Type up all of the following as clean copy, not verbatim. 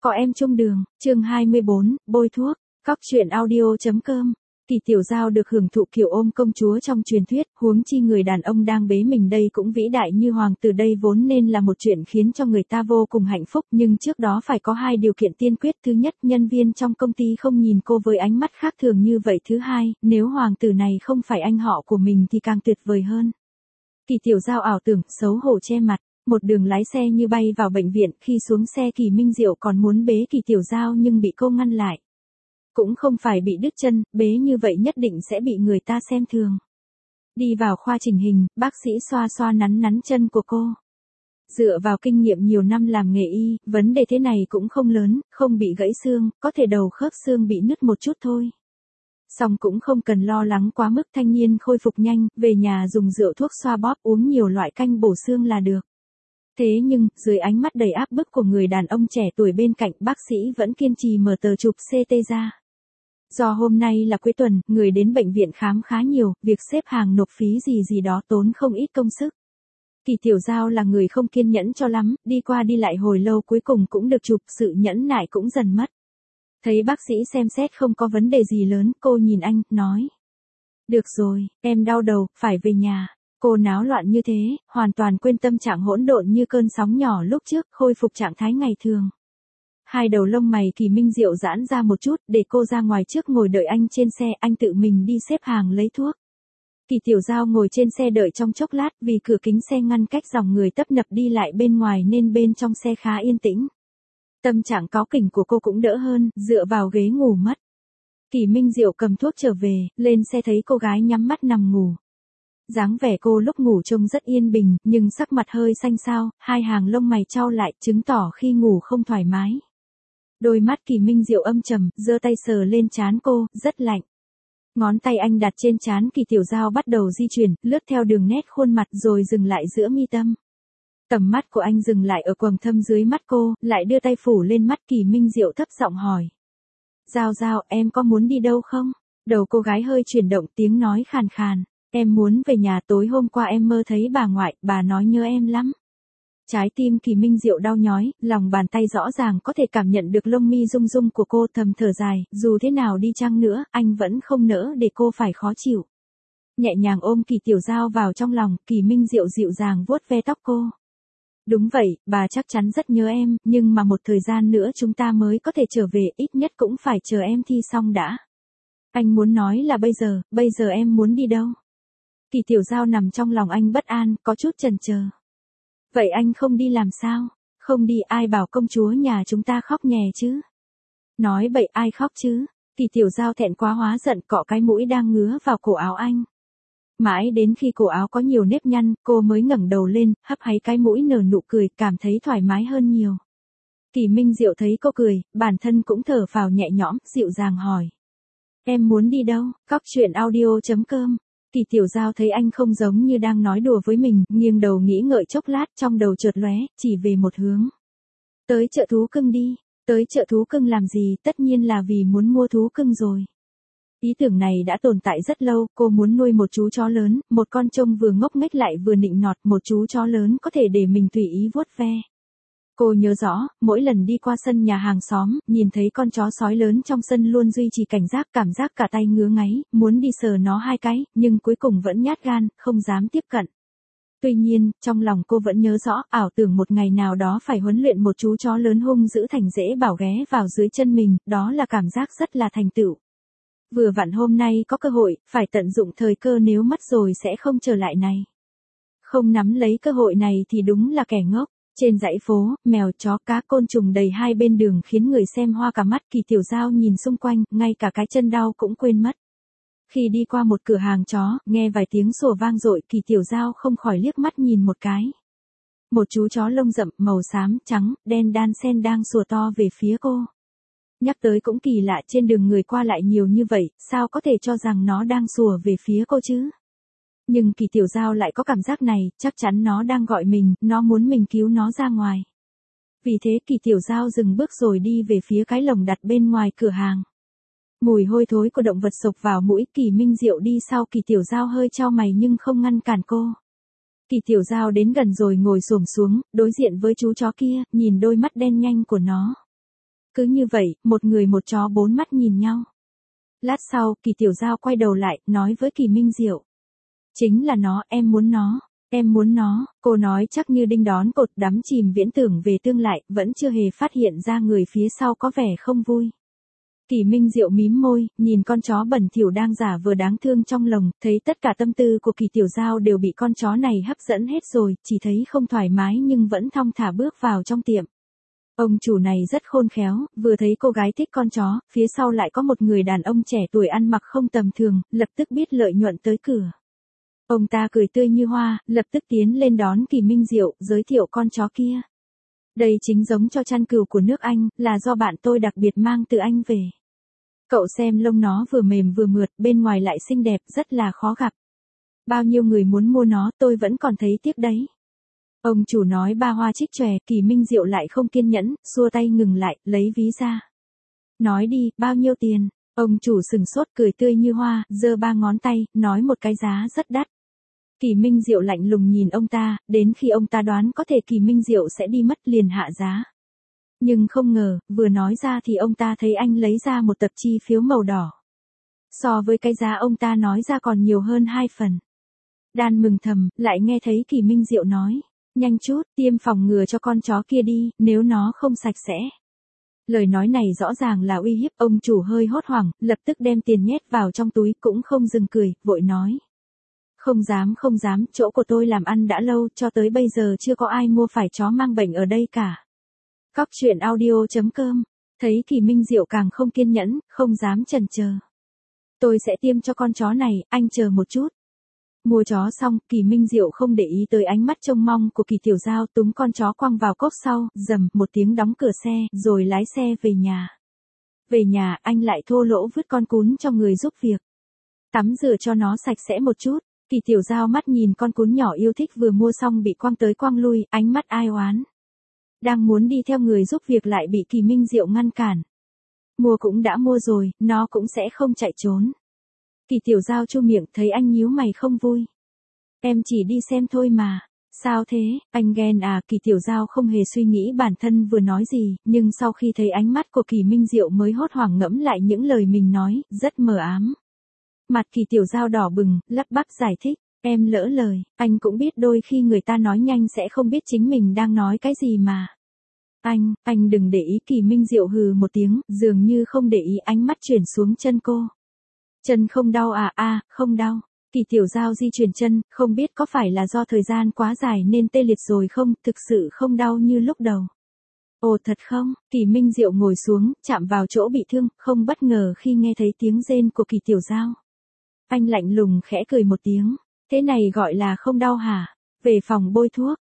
Có em chung đường, chương 24, bôi thuốc, cóc truyện audio.com. Kỳ Tiểu Giao được hưởng thụ kiểu ôm công chúa trong truyền thuyết, huống chi người đàn ông đang bế mình đây cũng vĩ đại như hoàng tử đây vốn nên là một chuyện khiến cho người ta vô cùng hạnh phúc, nhưng trước đó phải có hai điều kiện tiên quyết. Thứ nhất, nhân viên trong công ty không nhìn cô với ánh mắt khác thường như vậy. Thứ hai, nếu hoàng tử này không phải anh họ của mình thì càng tuyệt vời hơn. Kỳ Tiểu Giao ảo tưởng, xấu hổ che mặt. Một đường lái xe như bay vào bệnh viện, khi xuống xe Kỳ Minh Diệu còn muốn bế Kỳ Tiểu Giao nhưng bị cô ngăn lại. Cũng không phải bị đứt chân, bế như vậy nhất định sẽ bị người ta xem thường. Đi vào khoa chỉnh hình, bác sĩ xoa xoa nắn nắn chân của cô. Dựa vào kinh nghiệm nhiều năm làm nghề y, vấn đề thế này cũng không lớn, không bị gãy xương, có thể đầu khớp xương bị nứt một chút thôi. Song cũng không cần lo lắng quá mức, thanh niên khôi phục nhanh, về nhà dùng rượu thuốc xoa bóp, uống nhiều loại canh bổ xương là được. Thế nhưng, dưới ánh mắt đầy áp bức của người đàn ông trẻ tuổi bên cạnh, bác sĩ vẫn kiên trì mở tờ chụp CT ra. Do hôm nay là cuối tuần, người đến bệnh viện khám khá nhiều, việc xếp hàng nộp phí gì đó tốn không ít công sức. Kỳ Tiểu Giao là người không kiên nhẫn cho lắm, đi qua đi lại hồi lâu cuối cùng cũng được chụp, sự nhẫn nại cũng dần mất. Thấy bác sĩ xem xét không có vấn đề gì lớn, cô nhìn anh, nói. Được rồi, em đau đầu, phải về nhà. Cô náo loạn như thế, hoàn toàn quên tâm trạng hỗn độn như cơn sóng nhỏ lúc trước, khôi phục trạng thái ngày thường. Hai đầu lông mày Kỳ Minh Diệu giãn ra một chút, để cô ra ngoài trước ngồi đợi anh trên xe, anh tự mình đi xếp hàng lấy thuốc. Kỳ Tiểu Giao ngồi trên xe đợi trong chốc lát, vì cửa kính xe ngăn cách dòng người tấp nập đi lại bên ngoài nên bên trong xe khá yên tĩnh. Tâm trạng cáu kỉnh của cô cũng đỡ hơn, dựa vào ghế ngủ mất. Kỳ Minh Diệu cầm thuốc trở về, lên xe thấy cô gái nhắm mắt nằm ngủ. Dáng vẻ cô lúc ngủ trông rất yên bình, nhưng sắc mặt hơi xanh xao, hai hàng lông mày chau lại, chứng tỏ khi ngủ không thoải mái. Đôi mắt Kỳ Minh Diệu âm trầm, giơ tay sờ lên trán cô, rất lạnh. Ngón tay anh đặt trên trán Kỳ Tiểu Giao bắt đầu di chuyển, lướt theo đường nét khuôn mặt rồi dừng lại giữa mi tâm. Tầm mắt của anh dừng lại ở quầng thâm dưới mắt cô, lại đưa tay phủ lên mắt. Kỳ Minh Diệu thấp giọng hỏi. Giao Giao, em có muốn đi đâu không? Đầu cô gái hơi chuyển động, tiếng nói khàn khàn. Em muốn về nhà, tối hôm qua em mơ thấy bà ngoại, bà nói nhớ em lắm. Trái tim Kỳ Minh Diệu đau nhói, lòng bàn tay rõ ràng có thể cảm nhận được lông mi rung rung của cô, thầm thở dài, dù thế nào đi chăng nữa, anh vẫn không nỡ để cô phải khó chịu. Nhẹ nhàng ôm Kỳ Tiểu Giao vào trong lòng, Kỳ Minh Diệu dịu dàng vuốt ve tóc cô. Đúng vậy, bà chắc chắn rất nhớ em, nhưng mà một thời gian nữa chúng ta mới có thể trở về, ít nhất cũng phải chờ em thi xong đã. Anh muốn nói là bây giờ em muốn đi đâu? Kỳ Tiểu Giao nằm trong lòng anh bất an, có chút chần chờ. Vậy anh không đi làm sao? Không đi, ai bảo công chúa nhà chúng ta khóc nhè chứ? Nói bậy, ai khóc chứ? Kỳ Tiểu Giao thẹn quá hóa giận, cọ cái mũi đang ngứa vào cổ áo anh. Mãi đến khi cổ áo có nhiều nếp nhăn, cô mới ngẩng đầu lên, hấp háy cái mũi nở nụ cười, cảm thấy thoải mái hơn nhiều. Kỳ Minh Diệu thấy cô cười, bản thân cũng thở phào nhẹ nhõm, dịu dàng hỏi. Em muốn đi đâu? Cóc truyện audio.com. Kỳ Tiểu Giao thấy anh không giống như đang nói đùa với mình, nghiêng đầu nghĩ ngợi chốc lát, trong đầu chợt lóe, chỉ về một hướng. Tới chợ thú cưng đi. Tới chợ thú cưng làm gì? Tất nhiên là vì muốn mua thú cưng rồi. Ý tưởng này đã tồn tại rất lâu, cô muốn nuôi một chú chó lớn, một con trông vừa ngốc nghếch lại vừa nịnh nọt, một chú chó lớn có thể để mình tùy ý vuốt ve. Cô nhớ rõ, mỗi lần đi qua sân nhà hàng xóm, nhìn thấy con chó sói lớn trong sân luôn duy trì cảnh giác, cảm giác cả tay ngứa ngáy, muốn đi sờ nó hai cái, nhưng cuối cùng vẫn nhát gan, không dám tiếp cận. Tuy nhiên, trong lòng cô vẫn nhớ rõ, ảo tưởng một ngày nào đó phải huấn luyện một chú chó lớn hung dữ thành dễ bảo ghé vào dưới chân mình, đó là cảm giác rất là thành tựu. Vừa vặn hôm nay có cơ hội, phải tận dụng thời cơ, nếu mất rồi sẽ không trở lại này. Không nắm lấy cơ hội này thì đúng là kẻ ngốc. Trên dãy phố, mèo chó cá côn trùng đầy hai bên đường khiến người xem hoa cả mắt. Kỳ Tiểu Giao nhìn xung quanh, ngay cả cái chân đau cũng quên mất. Khi đi qua một cửa hàng chó, nghe vài tiếng sủa vang dội, Kỳ Tiểu Giao không khỏi liếc mắt nhìn một cái. Một chú chó lông rậm, màu xám, trắng, đen đan xen đang sủa to về phía cô. Nhắc tới cũng kỳ lạ, trên đường người qua lại nhiều như vậy, sao có thể cho rằng nó đang sủa về phía cô chứ? Nhưng Kỳ Tiểu Giao lại có cảm giác này, chắc chắn nó đang gọi mình, nó muốn mình cứu nó ra ngoài. Vì thế Kỳ Tiểu Giao dừng bước rồi đi về phía cái lồng đặt bên ngoài cửa hàng. Mùi hôi thối của động vật xộc vào mũi, Kỳ Minh Diệu đi sau, Kỳ Tiểu Giao hơi chau mày nhưng không ngăn cản cô. Kỳ Tiểu Giao đến gần rồi ngồi xổm xuống, đối diện với chú chó kia, nhìn đôi mắt đen nhanh của nó. Cứ như vậy, một người một chó bốn mắt nhìn nhau. Lát sau, Kỳ Tiểu Giao quay đầu lại, nói với Kỳ Minh Diệu. Chính là nó, em muốn nó. Em muốn nó, cô nói chắc như đinh đón cột, đắm chìm viễn tưởng về tương lại, vẫn chưa hề phát hiện ra người phía sau có vẻ không vui. Kỳ Minh Diệu mím môi, nhìn con chó bẩn thỉu đang giả vờ đáng thương trong lồng, thấy tất cả tâm tư của Kỳ Tiểu Giao đều bị con chó này hấp dẫn hết rồi, chỉ thấy không thoải mái nhưng vẫn thong thả bước vào trong tiệm. Ông chủ này rất khôn khéo, vừa thấy cô gái thích con chó, phía sau lại có một người đàn ông trẻ tuổi ăn mặc không tầm thường, lập tức biết lợi nhuận tới cửa. Ông ta cười tươi như hoa, lập tức tiến lên đón Kỳ Minh Diệu, giới thiệu con chó kia. Đây chính giống cho chăn cừu của nước Anh, là do bạn tôi đặc biệt mang từ Anh về. Cậu xem lông nó vừa mềm vừa mượt, bên ngoài lại xinh đẹp, rất là khó gặp. Bao nhiêu người muốn mua nó, tôi vẫn còn thấy tiếc đấy. Ông chủ nói ba hoa trích chòe, Kỳ Minh Diệu lại không kiên nhẫn, xua tay ngừng lại, lấy ví ra. Nói đi, bao nhiêu tiền? Ông chủ sừng sốt cười tươi như hoa, giơ ba ngón tay, nói một cái giá rất đắt. Kỳ Minh Diệu lạnh lùng nhìn ông ta, đến khi ông ta đoán có thể Kỳ Minh Diệu sẽ đi mất liền hạ giá. Nhưng không ngờ, vừa nói ra thì ông ta thấy anh lấy ra một tập chi phiếu màu đỏ. So với cái giá ông ta nói ra còn nhiều hơn 2 phần. Đan mừng thầm, lại nghe thấy Kỳ Minh Diệu nói. Nhanh chút, tiêm phòng ngừa cho con chó kia đi, nếu nó không sạch sẽ. Lời nói này rõ ràng là uy hiếp, ông chủ hơi hốt hoảng, lập tức đem tiền nhét vào trong túi, cũng không dừng cười, vội nói. Không dám, chỗ của tôi làm ăn đã lâu, cho tới bây giờ chưa có ai mua phải chó mang bệnh ở đây cả. Cóc truyện audio.com, thấy Kỳ Minh Diệu càng không kiên nhẫn, không dám chần chờ. Tôi sẽ tiêm cho con chó này, anh chờ một chút. Mua chó xong, Kỳ Minh Diệu không để ý tới ánh mắt trông mong của Kỳ Tiểu Giao, túm con chó quăng vào cốp sau, rầm một tiếng đóng cửa xe, rồi lái xe về nhà. Về nhà, anh lại thô lỗ vứt con cún cho người giúp việc. Tắm rửa cho nó sạch sẽ một chút. Kỳ Tiểu Giao mắt nhìn con cún nhỏ yêu thích vừa mua xong bị quăng tới quăng lui, ánh mắt ai oán. Đang muốn đi theo người giúp việc lại bị Kỳ Minh Diệu ngăn cản. Mua cũng đã mua rồi, nó cũng sẽ không chạy trốn. Kỳ Tiểu Giao chu miệng, thấy anh nhíu mày không vui. Em chỉ đi xem thôi mà. Sao thế, anh ghen à? Kỳ Tiểu Giao không hề suy nghĩ bản thân vừa nói gì, nhưng sau khi thấy ánh mắt của Kỳ Minh Diệu mới hốt hoảng ngẫm lại những lời mình nói, rất mờ ám. Mặt Kỳ Tiểu Giao đỏ bừng, lắp bắp giải thích. Em lỡ lời, anh cũng biết đôi khi người ta nói nhanh sẽ không biết chính mình đang nói cái gì mà. Anh đừng để ý. Kỳ Minh Diệu hừ một tiếng, dường như không để ý, ánh mắt chuyển xuống chân cô. Chân không đau à? Không đau. Kỳ Tiểu Giao di chuyển chân, không biết có phải là do thời gian quá dài nên tê liệt rồi không, thực sự không đau như lúc đầu. Ồ thật không? Kỳ Minh Diệu ngồi xuống, chạm vào chỗ bị thương, không bất ngờ khi nghe thấy tiếng rên của Kỳ Tiểu Giao. Anh lạnh lùng khẽ cười một tiếng. Thế này gọi là không đau hả? Về phòng bôi thuốc,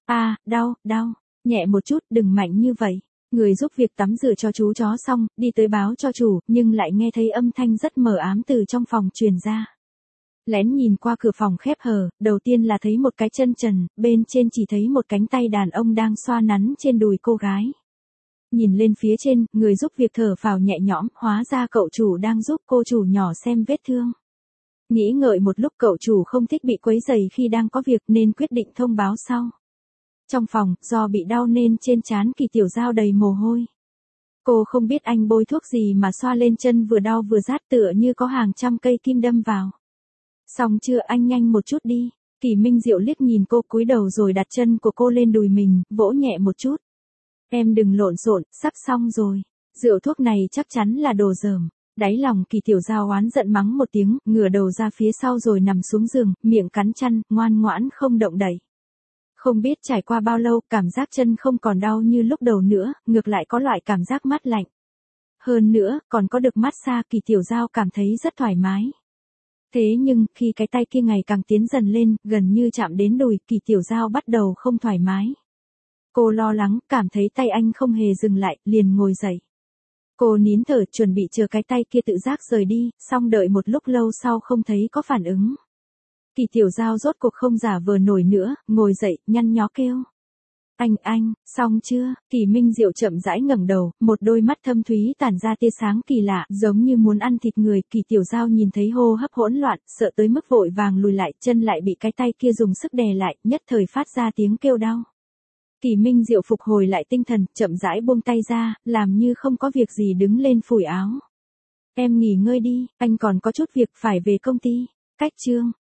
đau, nhẹ một chút, đừng mạnh như vậy. Người giúp việc tắm rửa cho chú chó xong, đi tới báo cho chủ, nhưng lại nghe thấy âm thanh rất mờ ám từ trong phòng truyền ra. Lén nhìn qua cửa phòng khép hờ, đầu tiên là thấy một cái chân trần, bên trên chỉ thấy một cánh tay đàn ông đang xoa nắn trên đùi cô gái. Nhìn lên phía trên, người giúp việc thở phào nhẹ nhõm, hóa ra cậu chủ đang giúp cô chủ nhỏ xem vết thương. Nghĩ ngợi một lúc, cậu chủ không thích bị quấy rầy khi đang có việc nên quyết định thông báo sau. Trong phòng, do bị đau nên trên trán Kỳ Tiểu Giao đầy mồ hôi. Cô không biết anh bôi thuốc gì mà xoa lên chân vừa đau vừa rát, tựa như có hàng trăm cây kim đâm vào. Xong chưa, anh nhanh một chút đi. Kỳ Minh Diệu liếc nhìn cô, cúi đầu rồi đặt chân của cô lên đùi mình, vỗ nhẹ một chút. Em đừng lộn xộn, sắp xong rồi. Rượu thuốc này chắc chắn là đồ dởm. Đáy lòng Kỳ Tiểu Giao oán giận mắng một tiếng, ngửa đầu ra phía sau rồi nằm xuống giường, miệng cắn chăn, ngoan ngoãn không động đậy. Không biết trải qua bao lâu, cảm giác chân không còn đau như lúc đầu nữa, ngược lại có loại cảm giác mát lạnh. Hơn nữa, còn có được massage, Kỳ Tiểu Giao cảm thấy rất thoải mái. Thế nhưng, khi cái tay kia ngày càng tiến dần lên, gần như chạm đến đùi, Kỳ Tiểu Giao bắt đầu không thoải mái. Cô lo lắng, cảm thấy tay anh không hề dừng lại, liền ngồi dậy. Cô nín thở, chuẩn bị chờ cái tay kia tự giác rời đi, xong đợi một lúc lâu sau không thấy có phản ứng. Kỳ Tiểu Giao rốt cuộc không giả vờ nổi nữa, ngồi dậy, nhăn nhó kêu. Anh, xong chưa? Kỳ Minh Diệu chậm rãi ngẩng đầu, một đôi mắt thâm thúy tản ra tia sáng kỳ lạ, giống như muốn ăn thịt người. Kỳ Tiểu Giao nhìn thấy hô hấp hỗn loạn, sợ tới mức vội vàng lùi lại, chân lại bị cái tay kia dùng sức đè lại, nhất thời phát ra tiếng kêu đau. Kỳ Minh Diệu phục hồi lại tinh thần, chậm rãi buông tay ra, làm như không có việc gì đứng lên phủi áo. Em nghỉ ngơi đi, anh còn có chút việc phải về công ty. Cách chương